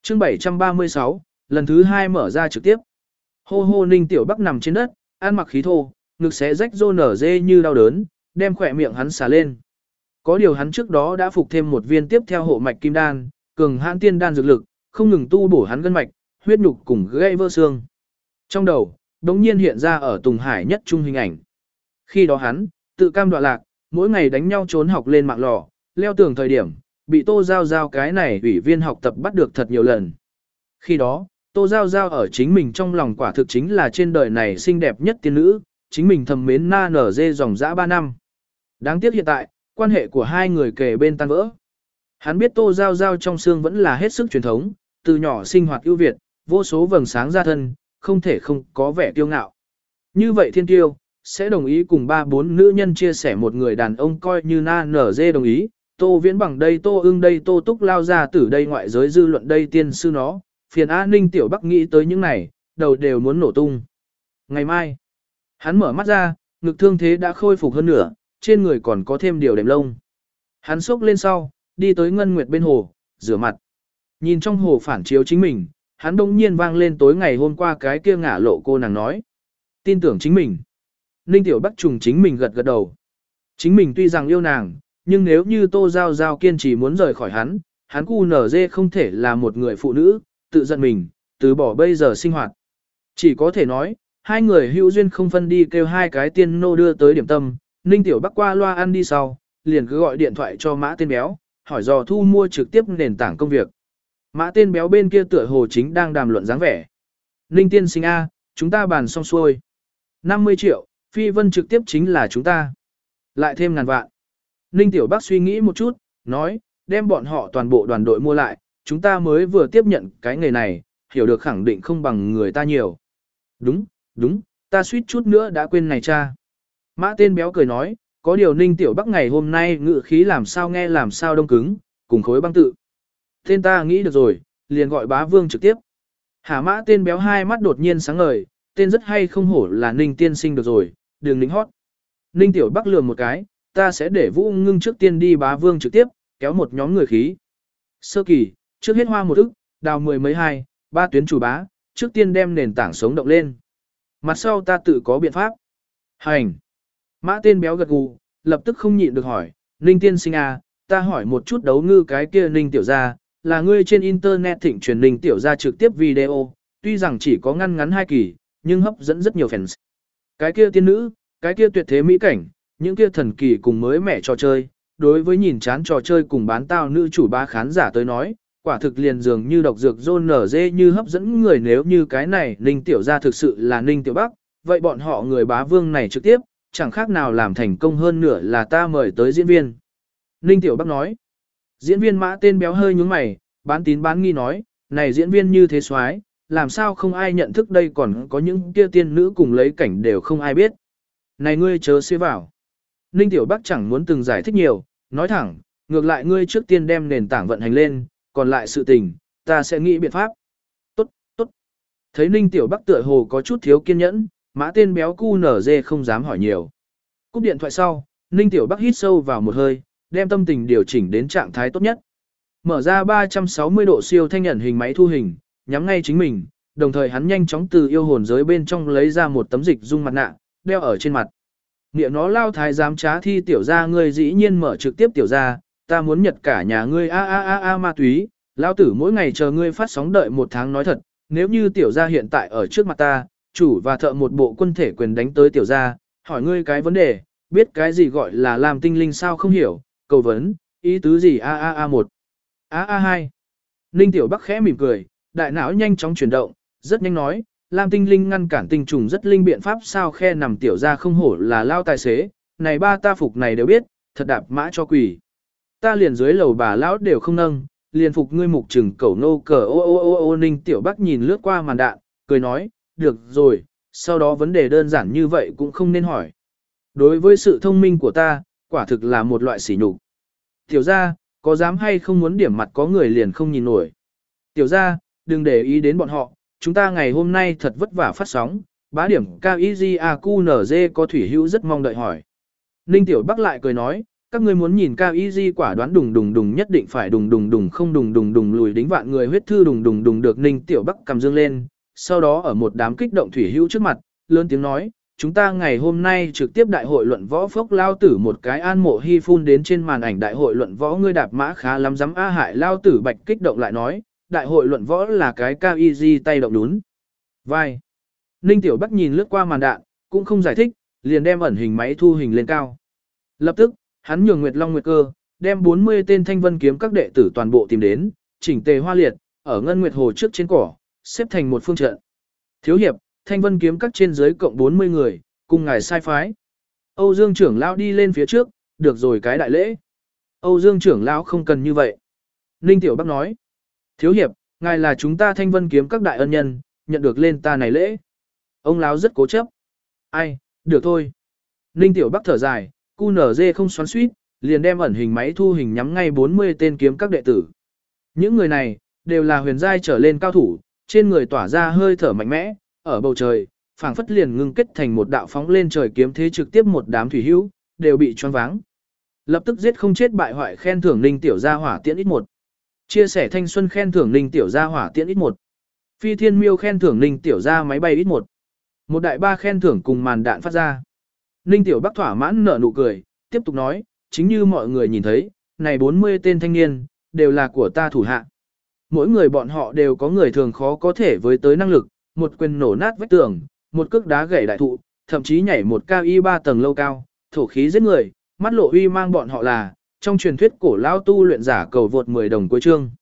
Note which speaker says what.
Speaker 1: Chương 736, lần thứ 2 mở ra trực tiếp. Hô hô Ninh Tiểu Bắc nằm trên đất, ăn mặc khí thô, ngực xé rách rô nở dê như đau đớn, đem khỏe miệng hắn xả lên. Có điều hắn trước đó đã phục thêm một viên tiếp theo hộ mạch kim đan, cường hãn tiên đan dược lực, không ngừng tu bổ hắn gân mạch, huyết nhục cùng gãy vỡ xương. Trong đầu, đống nhiên hiện ra ở Tùng Hải nhất trung hình ảnh. Khi đó hắn, tự cam đoạ lạc, mỗi ngày đánh nhau trốn học lên mạng lò, leo tường thời điểm, bị Tô Giao Giao cái này ủy viên học tập bắt được thật nhiều lần. Khi đó, Tô Giao Giao ở chính mình trong lòng quả thực chính là trên đời này xinh đẹp nhất tiên nữ, chính mình thầm mến na nở dê dòng dã 3 năm. Đáng tiếc hiện tại, quan hệ của hai người kề bên tan vỡ. Hắn biết Tô Giao Giao trong xương vẫn là hết sức truyền thống, từ nhỏ sinh hoạt ưu việt, vô số vầng sáng ra thân, không thể không có vẻ kiêu ngạo. Như vậy thiên tiêu, sẽ đồng ý cùng 3-4 nữ nhân chia sẻ một người đàn ông coi như na nở dê đồng ý, Tô Viễn Bằng đây, Tô Ưng đây, Tô Túc lao ra từ đây, ngoại giới dư luận đây, tiên sư nó, phiền an ninh Tiểu Bắc nghĩ tới những này, đầu đều muốn nổ tung. Ngày mai, hắn mở mắt ra, ngực thương thế đã khôi phục hơn nửa, trên người còn có thêm điều đệm lông. Hắn xốc lên sau, đi tới Ngân Nguyệt bên hồ, rửa mặt. Nhìn trong hồ phản chiếu chính mình, hắn đông nhiên vang lên tối ngày hôm qua cái kia ngả lộ cô nàng nói. Tin tưởng chính mình. Ninh Tiểu Bắc trùng chính mình gật gật đầu. Chính mình tuy rằng yêu nàng, nhưng nếu như Tô Giao Giao kiên trì muốn rời khỏi hắn cu nở dê không thể là một người phụ nữ, tự giận mình, từ bỏ bây giờ sinh hoạt. Chỉ có thể nói, hai người hữu duyên không phân đi kêu hai cái tiên nô đưa tới điểm tâm, Ninh Tiểu Bắc qua loa ăn đi sau, liền cứ gọi điện thoại cho Mã Tên Béo, hỏi dò thu mua trực tiếp nền tảng công việc. Mã Tên Béo bên kia tựa hồ chính đang đàm luận dáng vẻ. Ninh tiên sinh A, chúng ta bàn xong xuôi. 50 triệu, Phi Vân trực tiếp chính là chúng ta. Lại thêm ngàn vạn. Ninh Tiểu Bắc suy nghĩ một chút, nói, đem bọn họ toàn bộ đoàn đội mua lại, chúng ta mới vừa tiếp nhận cái nghề này, hiểu được khẳng định không bằng người ta nhiều. Đúng, đúng, ta suýt chút nữa đã quên này cha. Mã Tên Béo cười nói, có điều Ninh Tiểu Bắc ngày hôm nay ngự khí làm sao nghe làm sao đông cứng, cùng khối băng tự. Tên ta nghĩ được rồi, liền gọi Bá Vương trực tiếp. Hả Mã Tên Béo hai mắt đột nhiên sáng ngời, tên rất hay không hổ là Ninh tiên sinh được rồi, đừng lính hót. Ninh Tiểu Bắc lườm một cái, ta sẽ để Vũ Ngưng trước tiên đi Bá Vương trực tiếp, kéo một nhóm người khí. Sơ kỳ, trước hết hoa một ức, đào 10 mấy 2, 3 tuyến chủ bá, trước tiên đem nền tảng sống động lên. Mặt sau ta tự có biện pháp. Hành. Mã Tên Béo gật gù, lập tức không nhịn được hỏi, Ninh tiên sinh à, ta hỏi một chút đấu ngư cái kia Ninh tiểu gia, là ngươi trên internet thịnh truyền Ninh tiểu gia trực tiếp video, tuy rằng chỉ có ngăn ngắn 2 kỳ, nhưng hấp dẫn rất nhiều fans. Cái kia tiên nữ, cái kia tuyệt thế mỹ cảnh, những kia thần kỳ cùng mới mẻ trò chơi, đối với nhìn chán trò chơi cùng bán tao nữ chủ bá khán giả tới nói, quả thực liền dường như độc dược rôn nở dê như hấp dẫn người. Nếu như cái này Ninh tiểu gia thực sự là Ninh Tiểu Bắc, vậy bọn họ người Bá Vương này trực tiếp, chẳng khác nào làm thành công hơn nửa là ta mời tới diễn viên. Ninh Tiểu Bắc nói, diễn viên Mã Tên Béo hơi nhướng mày, bán tín bán nghi nói, này diễn viên như thế soái, làm sao không ai nhận thức đây, còn có những kia tiên nữ cùng lấy cảnh đều không ai biết. Này ngươi chớ xế vào. Ninh Tiểu Bắc chẳng muốn từng giải thích nhiều, nói thẳng, ngược lại ngươi trước tiên đem nền tảng vận hành lên, còn lại sự tình, ta sẽ nghĩ biện pháp. Tốt, tốt. Thấy Ninh Tiểu Bắc tựa hồ có chút thiếu kiên nhẫn, Mã Tên Béo cu nở dê không dám hỏi nhiều. Cúp điện thoại sau, Ninh Tiểu Bắc hít sâu vào một hơi, đem tâm tình điều chỉnh đến trạng thái tốt nhất. Mở ra 360 độ siêu thanh nhận hình máy thu hình, nhắm ngay chính mình, đồng thời hắn nhanh chóng từ yêu hồn giới bên trong lấy ra một tấm dịch dung mặt nạ, đeo ở trên mặt. Niệm nó lao thái dám trá thi tiểu gia ngươi dĩ nhiên mở trực tiếp tiểu gia, ta muốn nhật cả nhà ngươi a ma túy, lao tử mỗi ngày chờ ngươi phát sóng đợi 1 tháng nói thật, nếu như tiểu gia hiện tại ở trước mặt ta, chủ và thợ một bộ quân thể quyền đánh tới tiểu gia, hỏi ngươi cái vấn đề, biết cái gì gọi là làm tinh linh sao không hiểu, cầu vấn, ý tứ gì một, hai. Ninh Tiểu Bắc khẽ mỉm cười, đại não nhanh chóng chuyển động, rất nhanh nói, Lam tinh linh ngăn cản tinh trùng rất linh biện pháp sao khe nằm tiểu ra không hổ là lao tài xế, này ba ta phục này đều biết, thật đạp mã cho quỷ. Ta liền dưới lầu bà lão đều không nâng, liền phục ngươi mục trừng cẩu nô cờ ô. Ninh Tiểu Bắc nhìn lướt qua màn đạn, cười nói, được rồi, sau đó vấn đề đơn giản như vậy cũng không nên hỏi. Đối với sự thông minh của ta, quả thực là một loại sỉ nhục. Tiểu ra, có dám hay không muốn điểm mặt có người liền không nhìn nổi. Tiểu ra, đừng để ý đến bọn họ, chúng ta ngày hôm nay thật vất vả phát sóng, bá điểm KIGAQNZ có thủy hữu rất mong đợi hỏi. Ninh Tiểu Bắc lại cười nói, Các ngươi muốn nhìn cao y di quả đoán đùng đùng đùng nhất định phải đùng đùng đùng không đùng đùng đùng lùi đính vạn người huyết thư đùng đùng đùng được Ninh Tiểu Bắc cầm dương lên, sau đó ở một đám kích động thủy hữu trước mặt, lớn tiếng nói, chúng ta ngày hôm nay trực tiếp đại hội luận võ phốc lao tử một cái an mộ hy phun đến trên màn ảnh đại hội luận võ ngươi đạp mã khá lắm dám a hại lao tử bạch kích động lại nói, đại hội luận võ là cái cao y di tay động đún. Vai. Ninh Tiểu Bắc nhìn lướt qua màn đạn, cũng không giải thích, liền đem ẩn hình máy thu hình lên cao. Lập tức, hắn nhường Nguyệt Long Nguyệt Cơ, đem 40 tên Thanh Vân kiếm các đệ tử toàn bộ tìm đến, chỉnh tề hoa liệt, ở Ngân Nguyệt Hồ trước trên cỏ, xếp thành một phương trận. Thiếu hiệp, Thanh Vân kiếm các trên dưới cộng 40 người, cùng ngài sai phái. Âu Dương trưởng lão đi lên phía trước, được rồi cái đại lễ. Âu Dương trưởng lão không cần như vậy. Ninh Tiểu Bắc nói, thiếu hiệp, ngài là chúng ta Thanh Vân kiếm các đại ân nhân, nhận được lên ta này lễ. Ông lão rất cố chấp. Ai, được thôi. Ninh Tiểu Bắc thở dài, QNZ không xoắn suýt, liền đem ẩn hình máy thu hình nhắm ngay 40 tên kiếm các đệ tử. Những người này, đều là huyền giai trở lên cao thủ, trên người tỏa ra hơi thở mạnh mẽ, ở bầu trời, phảng phất liền ngưng kết thành một đạo phóng lên trời kiếm thế trực tiếp một đám thủy hữu, đều bị choáng váng. Lập tức giết không chết bại hoại khen thưởng Ninh Tiểu gia hỏa tiễn ít một. Chia sẻ thanh xuân khen thưởng Ninh Tiểu gia hỏa tiễn ít một. Phi thiên miêu khen thưởng Ninh Tiểu gia máy bay ít một. Một đại ba khen thưởng cùng màn đạn phát ra. Ninh Tiểu Bắc thỏa mãn nở nụ cười, tiếp tục nói, chính như mọi người nhìn thấy, này 40 tên thanh niên, đều là của ta thủ hạ. Mỗi người bọn họ đều có người thường khó có thể với tới năng lực, một quyền nổ nát vách tường, một cước đá gãy đại thụ, thậm chí nhảy một cao y 3 tầng lâu cao, thổ khí giết người, mắt lộ uy mang bọn họ là, trong truyền thuyết cổ lao tu luyện giả cầu vượt 10 đồng cuối chương.